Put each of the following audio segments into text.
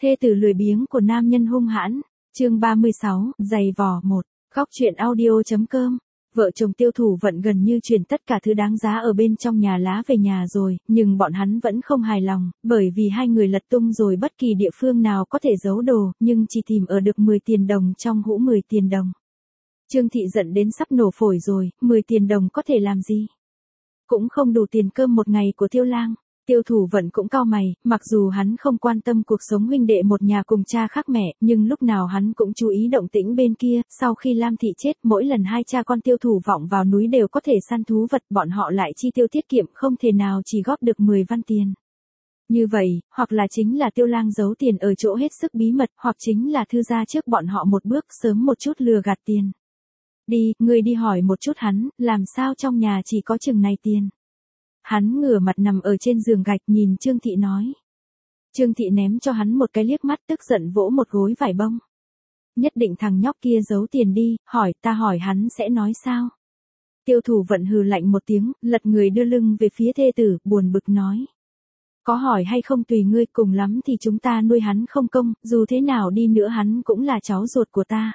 Thê tử lười biếng của nam nhân hung hãn. Chương 36, giày vò 1. Góc truyện audio.com. Vợ chồng Tiêu Thủ Vận gần như chuyển tất cả thứ đáng giá ở bên trong nhà lá về nhà rồi, nhưng bọn hắn vẫn không hài lòng, bởi vì hai người lật tung rồi bất kỳ địa phương nào có thể giấu đồ, nhưng chỉ tìm ở được 10 tiền đồng trong hũ 10 tiền đồng. Trương Thị giận đến sắp nổ phổi rồi, 10 tiền đồng có thể làm gì? Cũng không đủ tiền cơm một ngày của Tiêu Lang. Tiêu Thủ Vận cũng cau mày, mặc dù hắn không quan tâm cuộc sống huynh đệ một nhà cùng cha khác mẹ, nhưng lúc nào hắn cũng chú ý động tĩnh bên kia, sau khi Lam Thị chết, mỗi lần hai cha con Tiêu Thủ Vọng vào núi đều có thể săn thú vật, bọn họ lại chi tiêu tiết kiệm không thể nào chỉ góp được 10 văn tiền. Như vậy, hoặc là chính là Tiêu Lang giấu tiền ở chỗ hết sức bí mật, hoặc chính là thư gia trước bọn họ một bước sớm một chút lừa gạt tiền. Đi, ngươi đi hỏi một chút hắn, làm sao trong nhà chỉ có chừng này tiền. Hắn ngửa mặt nằm ở trên giường gạch nhìn Trương Thị nói. Trương Thị ném cho hắn một cái liếc mắt tức giận vỗ một gối vải bông. Nhất định thằng nhóc kia giấu tiền đi, ta hỏi hắn sẽ nói sao. Tiêu Thủ Vận hừ lạnh một tiếng, lật người đưa lưng về phía thê tử, buồn bực nói. Có hỏi hay không tùy ngươi, cùng lắm thì chúng ta nuôi hắn không công, dù thế nào đi nữa hắn cũng là cháu ruột của ta.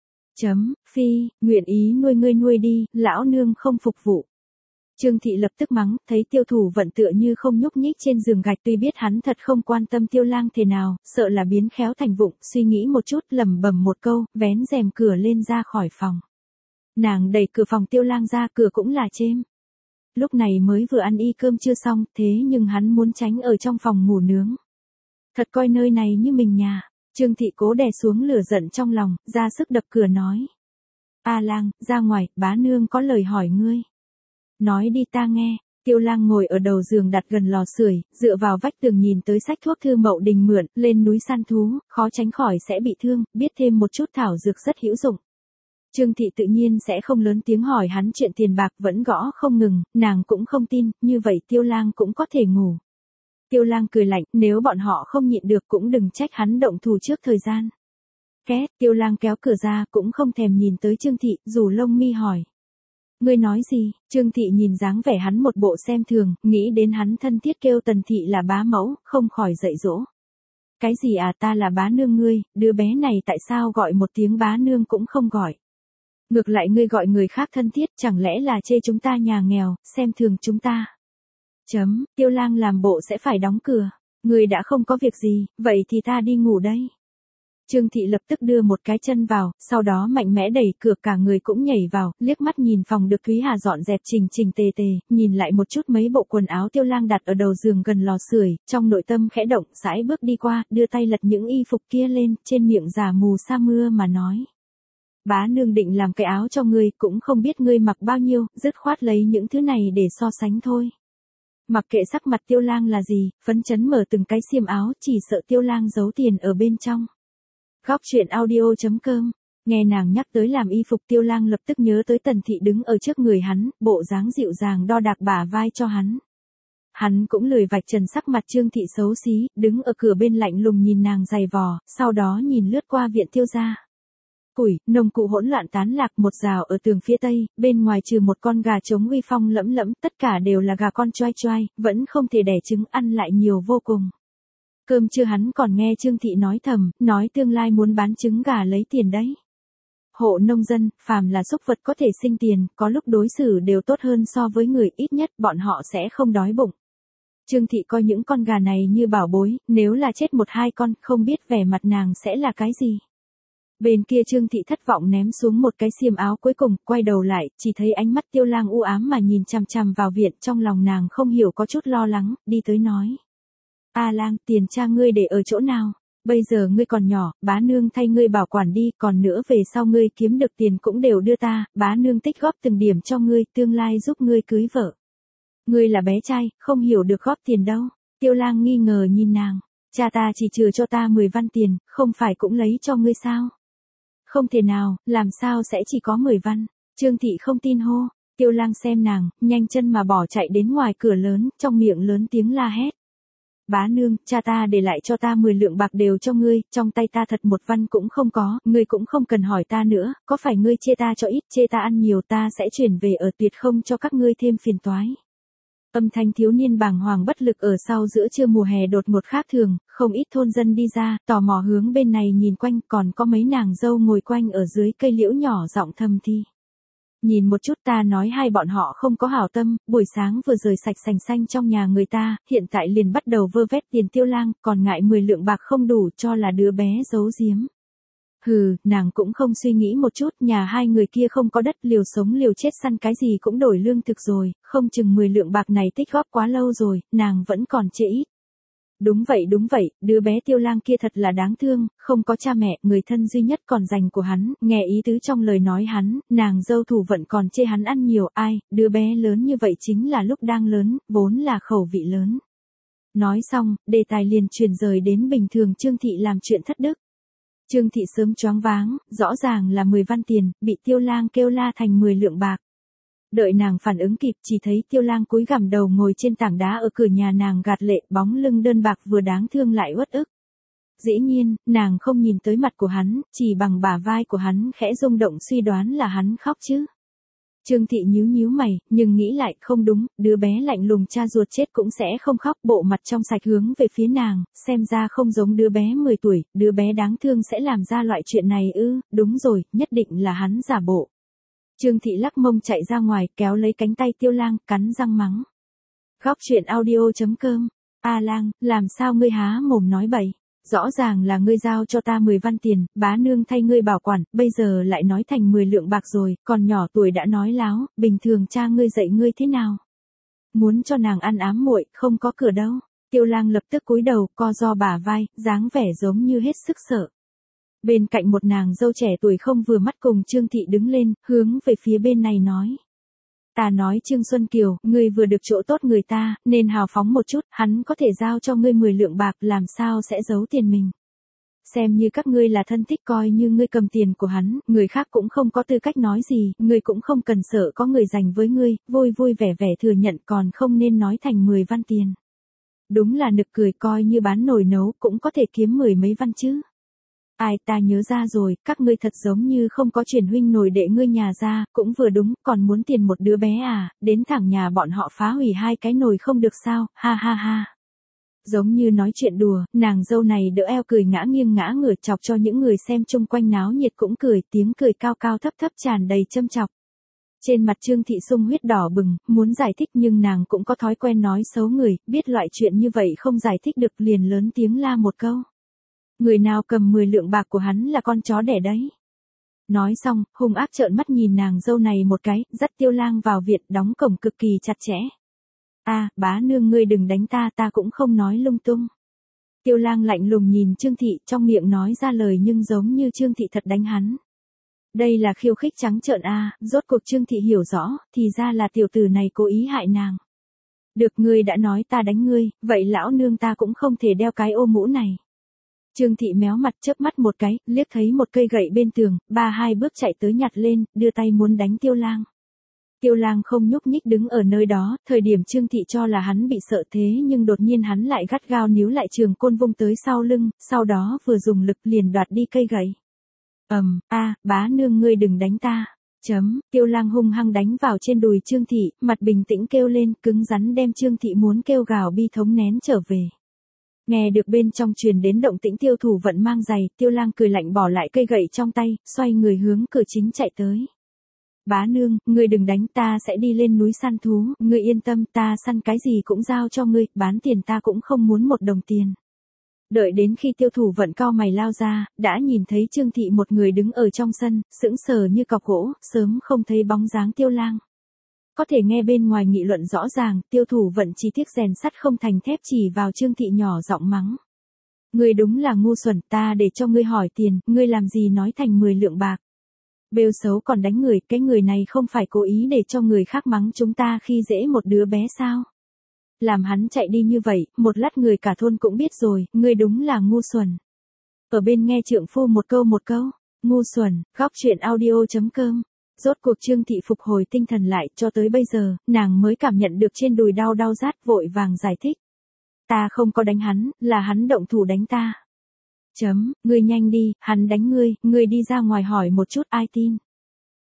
Phi, nguyện ý nuôi ngươi nuôi đi, lão nương không phục vụ. Trương Thị lập tức mắng, thấy Tiêu Thủ Vận tựa như không nhúc nhích trên giường gạch, tuy biết hắn thật không quan tâm Tiêu Lang thế nào, sợ là biến khéo thành vụng, suy nghĩ một chút lẩm bẩm một câu, vén rèm cửa lên ra khỏi phòng. Nàng đẩy cửa phòng Tiêu Lang ra, cửa cũng là chêm. Lúc này mới vừa ăn y cơm chưa xong, thế nhưng hắn muốn tránh ở trong phòng ngủ nướng. Thật coi nơi này như mình nhà. Trương Thị cố đè xuống lửa giận trong lòng, ra sức đập cửa nói. A Lang, ra ngoài, bá nương có lời hỏi ngươi. Nói đi ta nghe. Tiêu Lang ngồi ở đầu giường đặt gần lò sưởi, dựa vào vách tường nhìn tới sách thuốc Thư Mậu Đình mượn, lên núi săn thú, khó tránh khỏi sẽ bị thương, biết thêm một chút thảo dược rất hữu dụng. Trương Thị tự nhiên sẽ không lớn tiếng hỏi hắn chuyện tiền bạc, vẫn gõ không ngừng, nàng cũng không tin, như vậy Tiêu Lang cũng có thể ngủ. Tiêu Lang cười lạnh, nếu bọn họ không nhịn được cũng đừng trách hắn động thủ trước thời gian. Két, Tiêu Lang kéo cửa ra, cũng không thèm nhìn tới Trương Thị, rủ lông mi hỏi. Ngươi nói gì? Trương Thị nhìn dáng vẻ hắn một bộ xem thường, nghĩ đến hắn thân thiết kêu Tần Thị là bá mẫu, không khỏi dạy dỗ. Cái gì à, ta là bá nương ngươi, đứa bé này tại sao gọi một tiếng bá nương cũng không gọi. Ngược lại ngươi gọi người khác thân thiết, chẳng lẽ là chê chúng ta nhà nghèo, xem thường chúng ta. Tiêu Lang làm bộ sẽ phải đóng cửa. Ngươi đã không có việc gì, vậy thì ta đi ngủ đây. Trương Thị lập tức đưa một cái chân vào, sau đó mạnh mẽ đẩy cửa, cả người cũng nhảy vào, liếc mắt nhìn phòng được Thúy Hà dọn dẹp chỉnh chỉnh tề tề, nhìn lại một chút mấy bộ quần áo Tiêu Lang đặt ở đầu giường gần lò sưởi, trong nội tâm khẽ động, sải bước đi qua, đưa tay lật những y phục kia lên, trên miệng giả mù sa mưa mà nói. Bá nương định làm cái áo cho ngươi, cũng không biết ngươi mặc bao nhiêu, dứt khoát lấy những thứ này để so sánh thôi. Mặc kệ sắc mặt Tiêu Lang là gì, phấn chấn mở từng cái xiêm áo, chỉ sợ Tiêu Lang giấu tiền ở bên trong. Góc truyện audio.com. Nghe nàng nhắc tới làm y phục, Tiêu Lang lập tức nhớ tới Tần Thị đứng ở trước người hắn, bộ dáng dịu dàng đo đạc bả vai cho hắn. Hắn cũng lười vạch trần sắc mặt Trương Thị xấu xí, đứng ở cửa bên lạnh lùng nhìn nàng giày vò, sau đó nhìn lướt qua viện Tiêu gia. Củi, nồng cụ hỗn loạn tán lạc, một rào ở tường phía tây, bên ngoài trừ một con gà trống uy phong lẫm lẫm, tất cả đều là gà con choai choai, vẫn không thể đẻ trứng, ăn lại nhiều vô cùng. Cơm trưa hắn còn nghe Trương Thị nói thầm, nói tương lai muốn bán trứng gà lấy tiền đấy. Hộ nông dân, phàm là súc vật có thể sinh tiền, có lúc đối xử đều tốt hơn so với người, ít nhất bọn họ sẽ không đói bụng. Trương Thị coi những con gà này như bảo bối, nếu là chết một hai con, không biết vẻ mặt nàng sẽ là cái gì. Bên kia Trương Thị thất vọng ném xuống một cái xiêm áo cuối cùng, quay đầu lại, chỉ thấy ánh mắt Tiêu Lang u ám mà nhìn chằm chằm vào viện, trong lòng nàng không hiểu có chút lo lắng, đi tới nói. A Lang, tiền cha ngươi để ở chỗ nào? Bây giờ ngươi còn nhỏ, bá nương thay ngươi bảo quản đi, còn nữa về sau ngươi kiếm được tiền cũng đều đưa ta, bá nương tích góp từng điểm cho ngươi, tương lai giúp ngươi cưới vợ. Ngươi là bé trai, không hiểu được góp tiền đâu. Tiêu Lang nghi ngờ nhìn nàng, cha ta chỉ trừ cho ta 10 văn tiền, không phải cũng lấy cho ngươi sao? Không thể nào, làm sao sẽ chỉ có 10 văn? Trương Thị không tin hô. Tiêu Lang xem nàng, nhanh chân mà bỏ chạy đến ngoài cửa lớn, trong miệng lớn tiếng la hét. Bá nương, cha ta để lại cho ta 10 lượng bạc đều cho ngươi, trong tay ta thật một văn cũng không có, ngươi cũng không cần hỏi ta nữa, có phải ngươi chê ta cho ít, chê ta ăn nhiều, ta sẽ chuyển về ở, tuyệt không cho các ngươi thêm phiền toái. Âm thanh thiếu niên bàng hoàng bất lực ở sau giữa trưa mùa hè đột ngột khác thường, không ít thôn dân đi ra, tò mò hướng bên này nhìn quanh, còn có mấy nàng dâu ngồi quanh ở dưới cây liễu nhỏ giọng thầm thì. Nhìn một chút, ta nói hai bọn họ không có hảo tâm, buổi sáng vừa rời sạch sành xanh trong nhà người ta, hiện tại liền bắt đầu vơ vét tiền Tiêu Lang, còn ngại 10 lượng bạc không đủ cho là đứa bé giấu giếm. Hừ, nàng cũng không suy nghĩ một chút, nhà hai người kia không có đất, liều sống liều chết săn cái gì cũng đổi lương thực rồi, không chừng 10 lượng bạc này tích góp quá lâu rồi, nàng vẫn còn trễ ít. Đúng vậy, đứa bé Tiêu Lang kia thật là đáng thương, không có cha mẹ, người thân duy nhất còn dành của hắn, nghe ý tứ trong lời nói hắn, nàng dâu Thủ Vận còn chê hắn ăn nhiều, ai, đứa bé lớn như vậy chính là lúc đang lớn, vốn là khẩu vị lớn. Nói xong, đề tài liền chuyển rời đến bình thường Trương Thị làm chuyện thất đức. Trương Thị sớm choáng váng, rõ ràng là 10 văn tiền, bị Tiêu Lang kêu la thành 10 lượng bạc. Đợi nàng phản ứng kịp, chỉ thấy Tiêu Lang cúi gằm đầu ngồi trên tảng đá ở cửa nhà nàng gạt lệ, bóng lưng đơn bạc vừa đáng thương lại uất ức. Dĩ nhiên, nàng không nhìn tới mặt của hắn, chỉ bằng bả vai của hắn khẽ rung động suy đoán là hắn khóc chứ. Trương Thị nhíu mày, nhưng nghĩ lại không đúng, đứa bé lạnh lùng cha ruột chết cũng sẽ không khóc, bộ mặt trong sạch hướng về phía nàng, xem ra không giống đứa bé 10 tuổi, đứa bé đáng thương sẽ làm ra loại chuyện này ư, đúng rồi, nhất định là hắn giả bộ. Trương Thị lắc mông chạy ra ngoài, kéo lấy cánh tay Tiêu Lang, cắn răng mắng. Góc truyện audio.com, A Lang, làm sao ngươi há mồm nói bậy? Rõ ràng là ngươi giao cho ta 10 văn tiền, bá nương thay ngươi bảo quản, bây giờ lại nói thành 10 lượng bạc rồi, còn nhỏ tuổi đã nói láo, bình thường cha ngươi dạy ngươi thế nào? Muốn cho nàng ăn ám muội, không có cửa đâu. Tiêu Lang lập tức cúi đầu, co ro bả vai, dáng vẻ giống như hết sức sợ. Bên cạnh một nàng dâu trẻ tuổi không vừa mắt cùng Trương Thị đứng lên, hướng về phía bên này nói. Ta nói Trương Xuân Kiều, ngươi vừa được chỗ tốt người ta, nên hào phóng một chút, hắn có thể giao cho ngươi 10 lượng bạc, làm sao sẽ giấu tiền mình. Xem như các ngươi là thân thích, coi như ngươi cầm tiền của hắn, người khác cũng không có tư cách nói gì, ngươi cũng không cần sợ có người dành với ngươi, vui vui vẻ vẻ thừa nhận, còn không nên nói thành 10 văn tiền. Đúng là nực cười, coi như bán nồi nấu cũng có thể kiếm 10 mấy văn chứ. Ai, ta nhớ ra rồi, các ngươi thật giống như không có chuyển huynh nồi đệ ngươi nhà ra, cũng vừa đúng, còn muốn tiền một đứa bé à, đến thẳng nhà bọn họ phá hủy 2 cái nồi không được sao, ha ha ha. Giống như nói chuyện đùa, nàng dâu này đỡ eo cười ngã nghiêng ngã ngửa, chọc cho những người xem chung quanh náo nhiệt cũng cười, tiếng cười cao cao thấp thấp tràn đầy châm chọc. Trên mặt Trương Thị sung huyết đỏ bừng, muốn giải thích nhưng nàng cũng có thói quen nói xấu người, biết loại chuyện như vậy không giải thích được liền lớn tiếng la một câu. Người nào cầm 10 lượng bạc của hắn là con chó đẻ đấy. Nói xong, hung ác trợn mắt nhìn nàng dâu này một cái, dắt Tiêu Lang vào viện, đóng cổng cực kỳ chặt chẽ. Bá nương ngươi đừng đánh ta, ta cũng không nói lung tung. Tiêu Lang lạnh lùng nhìn Trương Thị, trong miệng nói ra lời nhưng giống như Trương Thị thật đánh hắn. Đây là khiêu khích trắng trợn rốt cuộc Trương Thị hiểu rõ, thì ra là tiểu tử này cố ý hại nàng. Được, ngươi đã nói ta đánh ngươi, vậy lão nương ta cũng không thể đeo cái ô mũ này. Trương Thị méo mặt chớp mắt một cái, liếc thấy một cây gậy bên tường, 2 bước chạy tới nhặt lên, đưa tay muốn đánh Tiêu Lang. Tiêu Lang không nhúc nhích đứng ở nơi đó, thời điểm Trương Thị cho là hắn bị sợ thế nhưng đột nhiên hắn lại gắt gao níu lại trường côn vung tới sau lưng, sau đó vừa dùng lực liền đoạt đi cây gậy. Bá nương ngươi đừng đánh ta. Tiêu Lang hung hăng đánh vào trên đùi Trương Thị, mặt bình tĩnh kêu lên, cứng rắn đem Trương Thị muốn kêu gào bi thống nén trở về. Nghe được bên trong truyền đến động tĩnh Tiêu Thủ Vận mang giày, Tiêu Lang cười lạnh bỏ lại cây gậy trong tay, xoay người hướng cửa chính chạy tới. Bá nương, ngươi đừng đánh, ta sẽ đi lên núi săn thú, ngươi yên tâm, ta săn cái gì cũng giao cho ngươi, bán tiền ta cũng không muốn một đồng tiền. Đợi đến khi Tiêu Thủ Vận cau mày lao ra, đã nhìn thấy Trương Thị một người đứng ở trong sân, sững sờ như cọc gỗ, sớm không thấy bóng dáng Tiêu Lang. Có thể nghe bên ngoài nghị luận rõ ràng, Tiêu Thủ Vận chỉ tiếc rèn sắt không thành thép chỉ vào Trương Thị nhỏ giọng mắng. Ngươi đúng là ngu xuẩn, ta để cho ngươi hỏi tiền, ngươi làm gì nói thành 10 lượng bạc. Bêu xấu còn đánh người, cái người này không phải cố ý để cho người khác mắng chúng ta khi dễ một đứa bé sao. Làm hắn chạy đi như vậy, một lát người cả thôn cũng biết rồi, ngươi đúng là ngu xuẩn. Ở bên nghe trượng phu một câu, ngu xuẩn, góc truyện audio.com. Rốt cuộc Trương Thị phục hồi tinh thần lại, cho tới bây giờ, nàng mới cảm nhận được trên đùi đau rát, vội vàng giải thích. Ta không có đánh hắn, là hắn động thủ đánh ta. Ngươi nhanh đi, hắn đánh ngươi đi ra ngoài hỏi một chút ai tin.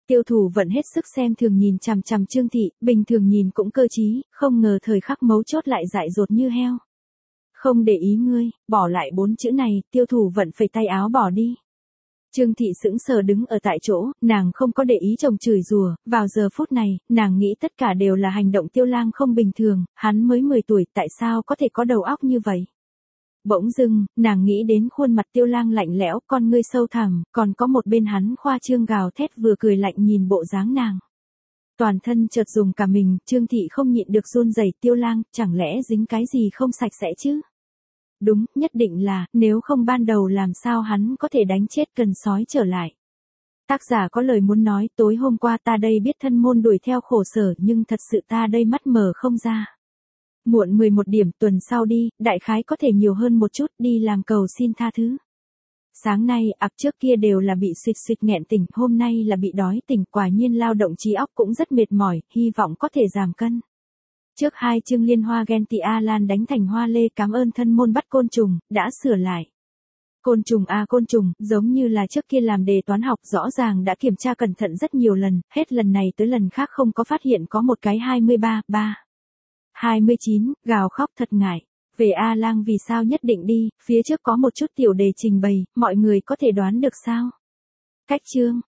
Tiêu Thủ Vận hết sức xem thường nhìn chằm chằm Trương Thị, bình thường nhìn cũng cơ trí, không ngờ thời khắc mấu chốt lại dại dột như heo. Không để ý ngươi, bỏ lại 4 chữ này, Tiêu Thủ Vận phẩy tay áo bỏ đi. Trương Thị sững sờ đứng ở tại chỗ, nàng không có để ý chồng chửi rủa, vào giờ phút này, nàng nghĩ tất cả đều là hành động Tiêu Lang không bình thường, hắn mới 10 tuổi tại sao có thể có đầu óc như vậy. Bỗng dưng, nàng nghĩ đến khuôn mặt Tiêu Lang lạnh lẽo, con ngươi sâu thẳm, còn có một bên hắn khoa trương gào thét vừa cười lạnh nhìn bộ dáng nàng. Toàn thân chợt dùng cả mình, Trương Thị không nhịn được run rẩy, Tiêu Lang, chẳng lẽ dính cái gì không sạch sẽ chứ? Đúng, nhất định là, nếu không ban đầu làm sao hắn có thể đánh chết Cần Sói trở lại. Tác giả có lời muốn nói, tối hôm qua ta đây biết thân môn đuổi theo khổ sở nhưng thật sự ta đây mắt mờ không ra. Muộn 11 điểm tuần sau đi, đại khái có thể nhiều hơn một chút, đi làm cầu xin tha thứ. Sáng nay, ập trước kia đều là bị suýt suýt nghẹn tỉnh, hôm nay là bị đói tỉnh, quả nhiên lao động trí óc cũng rất mệt mỏi, hy vọng có thể giảm cân. Trước 2 chương liên hoa Genti Alan đánh thành hoa lê, cảm ơn thân môn bắt côn trùng, đã sửa lại. Côn trùng côn trùng, giống như là trước kia làm đề toán học, rõ ràng đã kiểm tra cẩn thận rất nhiều lần, hết lần này tới lần khác không có phát hiện có một cái 23, 29, gào khóc thật ngại. Về A Lang vì sao nhất định đi, phía trước có một chút tiểu đề trình bày, mọi người có thể đoán được sao? Cách chương